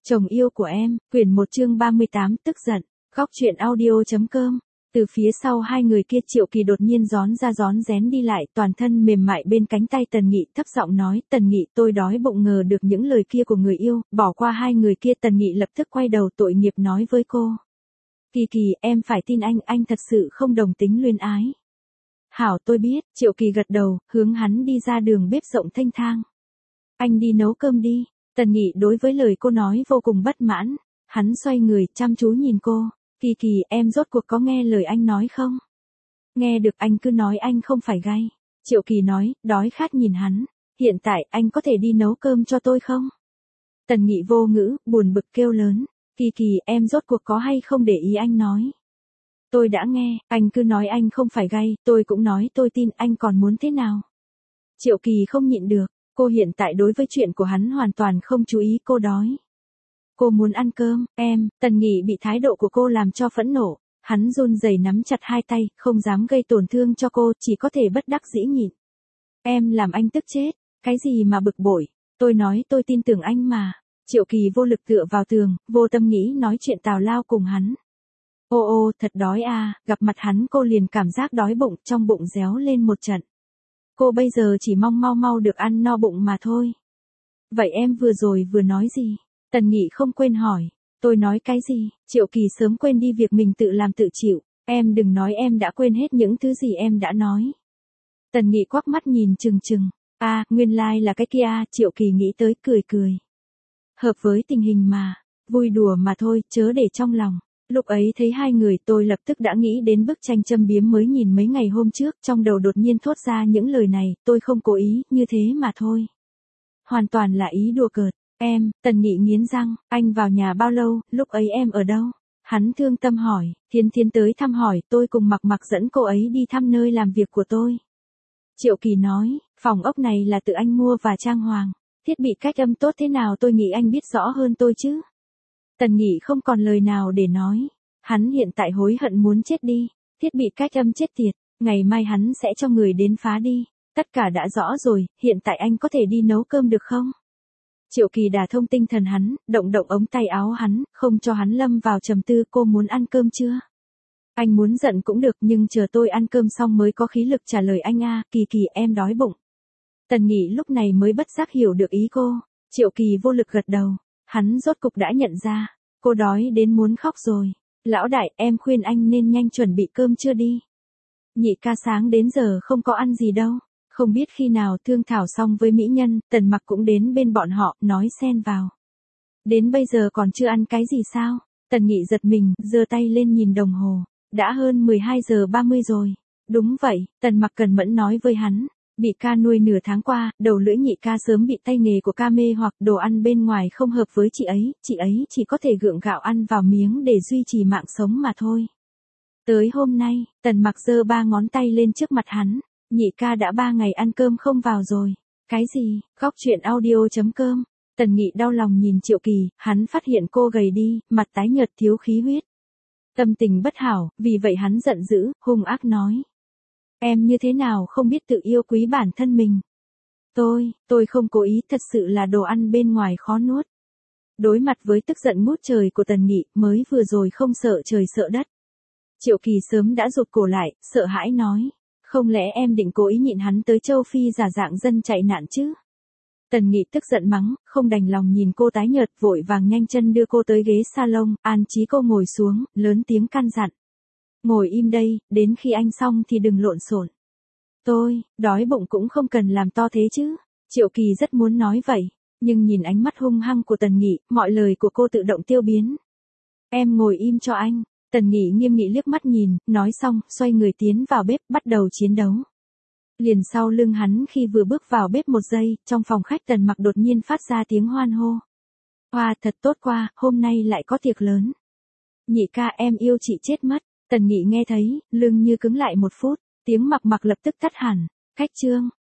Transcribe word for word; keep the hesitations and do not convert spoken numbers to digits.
Chồng yêu của em, quyển một chương ba mươi tám tức giận, góc truyện audio.com. Từ phía sau hai người kia Triệu Kỳ đột nhiên gión ra gión rén đi lại, toàn thân mềm mại bên cánh tay Tần Nghị, thấp giọng nói, Tần Nghị, tôi đói bụng. Ngờ được những lời kia của người yêu, bỏ qua hai người kia, Tần Nghị lập tức quay đầu tội nghiệp nói với cô. Kỳ Kỳ, em phải tin anh, anh thật sự không đồng tính luyến ái. Hảo, tôi biết. Triệu Kỳ gật đầu, hướng hắn đi ra đường bếp rộng thênh thang. Anh đi nấu cơm đi. Tần Nghị đối với lời cô nói vô cùng bất mãn, hắn xoay người chăm chú nhìn cô, Kỳ Kỳ, em rốt cuộc có nghe lời anh nói không? Nghe được, anh cứ nói anh không phải gay. Triệu Kỳ nói, đói khát nhìn hắn, hiện tại anh có thể đi nấu cơm cho tôi không? Tần Nghị vô ngữ, buồn bực kêu lớn, Kỳ Kỳ, em rốt cuộc có hay không để ý anh nói? Tôi đã nghe, anh cứ nói anh không phải gay, tôi cũng nói tôi tin, anh còn muốn thế nào? Triệu Kỳ không nhịn được. Cô hiện tại đối với chuyện của hắn hoàn toàn không chú ý, cô đói. Cô muốn ăn cơm, em. Tần Nghị bị thái độ của cô làm cho phẫn nộ, hắn run rẩy nắm chặt hai tay, không dám gây tổn thương cho cô, chỉ có thể bất đắc dĩ nhịn. Em làm anh tức chết, cái gì mà bực bội, tôi nói tôi tin tưởng anh mà. Triệu Kỳ vô lực tựa vào tường, vô tâm nghĩ nói chuyện tào lao cùng hắn. Ô ô, thật đói à, gặp mặt hắn cô liền cảm giác đói bụng, trong bụng réo lên một trận. Cô bây giờ chỉ mong mau mau được ăn no bụng mà thôi. Vậy em vừa rồi vừa nói gì? Tần Nghị không quên hỏi. Tôi nói cái gì? Triệu Kỳ sớm quên đi việc mình tự làm tự chịu. Em đừng nói em đã quên hết những thứ gì em đã nói. Tần Nghị quắc mắt nhìn chừng chừng. À, nguyên lai like là cái kia. Triệu Kỳ nghĩ tới cười cười. Hợp với tình hình mà. Vui đùa mà thôi, chớ để trong lòng. Lúc ấy thấy hai người tôi lập tức đã nghĩ đến bức tranh châm biếm mới nhìn mấy ngày hôm trước, trong đầu đột nhiên thốt ra những lời này, tôi không cố ý, như thế mà thôi. Hoàn toàn là ý đùa cợt. Em, Tần Nghị nghiến răng, anh vào nhà bao lâu, lúc ấy em ở đâu? Hắn thương tâm hỏi, Thiên Thiên tới thăm hỏi, tôi cùng Mặc Mặc dẫn cô ấy đi thăm nơi làm việc của tôi. Triệu Kỳ nói, phòng ốc này là tự anh mua và trang hoàng, thiết bị cách âm tốt thế nào tôi nghĩ anh biết rõ hơn tôi chứ. Tần Nghị không còn lời nào để nói. Hắn hiện tại hối hận muốn chết đi. Thiết bị cách âm chết tiệt. Ngày mai hắn sẽ cho người đến phá đi. Tất cả đã rõ rồi, hiện tại anh có thể đi nấu cơm được không? Triệu Kỳ đả thông tinh thần hắn, động động ống tay áo hắn, không cho hắn lâm vào trầm tư. Cô muốn ăn cơm chưa? Anh muốn giận cũng được, nhưng chờ tôi ăn cơm xong mới có khí lực trả lời anh a. Kỳ Kỳ, em đói bụng. Tần Nghị lúc này mới bất giác hiểu được ý cô. Triệu Kỳ vô lực gật đầu. Hắn rốt cục đã nhận ra, cô đói đến muốn khóc rồi. Lão đại, em khuyên anh nên nhanh chuẩn bị cơm trưa đi. Nhị ca sáng đến giờ không có ăn gì đâu. Không biết khi nào thương thảo xong với mỹ nhân, Tần Mặc cũng đến bên bọn họ, nói xen vào. Đến bây giờ còn chưa ăn cái gì sao? Tần Nghị giật mình, giơ tay lên nhìn đồng hồ. Đã hơn mười hai giờ ba mươi rồi. Đúng vậy, Tần Mặc cần mẫn nói với hắn. Bị ca nuôi nửa tháng qua, đầu lưỡi nhị ca sớm bị tay nghề của ca mê hoặc đồ ăn bên ngoài không hợp với chị ấy, chị ấy chỉ có thể gượng gạo ăn vào miếng để duy trì mạng sống mà thôi. Tới hôm nay, Tần Mặc giơ ba ngón tay lên trước mặt hắn, nhị ca đã ba ngày ăn cơm không vào rồi. Cái gì? Góc truyện audio.com. Tần Nghị đau lòng nhìn Triệu Kỳ, hắn phát hiện cô gầy đi, mặt tái nhợt thiếu khí huyết. Tâm tình bất hảo, vì vậy hắn giận dữ, hung ác nói. Em như thế nào không biết tự yêu quý bản thân mình. Tôi, tôi không cố ý, thật sự là đồ ăn bên ngoài khó nuốt. Đối mặt với tức giận ngút trời của Tần Nghị, mới vừa rồi không sợ trời sợ đất. Triệu Kỳ sớm đã rụt cổ lại, sợ hãi nói. Không lẽ em định cố ý nhịn hắn tới châu Phi giả dạng dân chạy nạn chứ? Tần Nghị tức giận mắng, không đành lòng nhìn cô tái nhợt, vội vàng nhanh chân đưa cô tới ghế salon, an trí cô ngồi xuống, lớn tiếng căn dặn. Ngồi im đây, đến khi anh xong thì đừng lộn xộn. Tôi, đói bụng cũng không cần làm to thế chứ. Triệu Kỳ rất muốn nói vậy, nhưng nhìn ánh mắt hung hăng của Tần Nghị, mọi lời của cô tự động tiêu biến. Em ngồi im cho anh. Tần Nghị nghiêm nghị liếc mắt nhìn, nói xong, xoay người tiến vào bếp, bắt đầu chiến đấu. Liền sau lưng hắn khi vừa bước vào bếp một giây, trong phòng khách Tần Mặc đột nhiên phát ra tiếng hoan hô. Hoa, thật tốt quá, hôm nay lại có tiệc lớn. Nhị ca, em yêu chị chết mất. Tần Nghị nghe thấy, lưng như cứng lại một phút, tiếng Mặc Mặc lập tức tắt hẳn. Khách trương,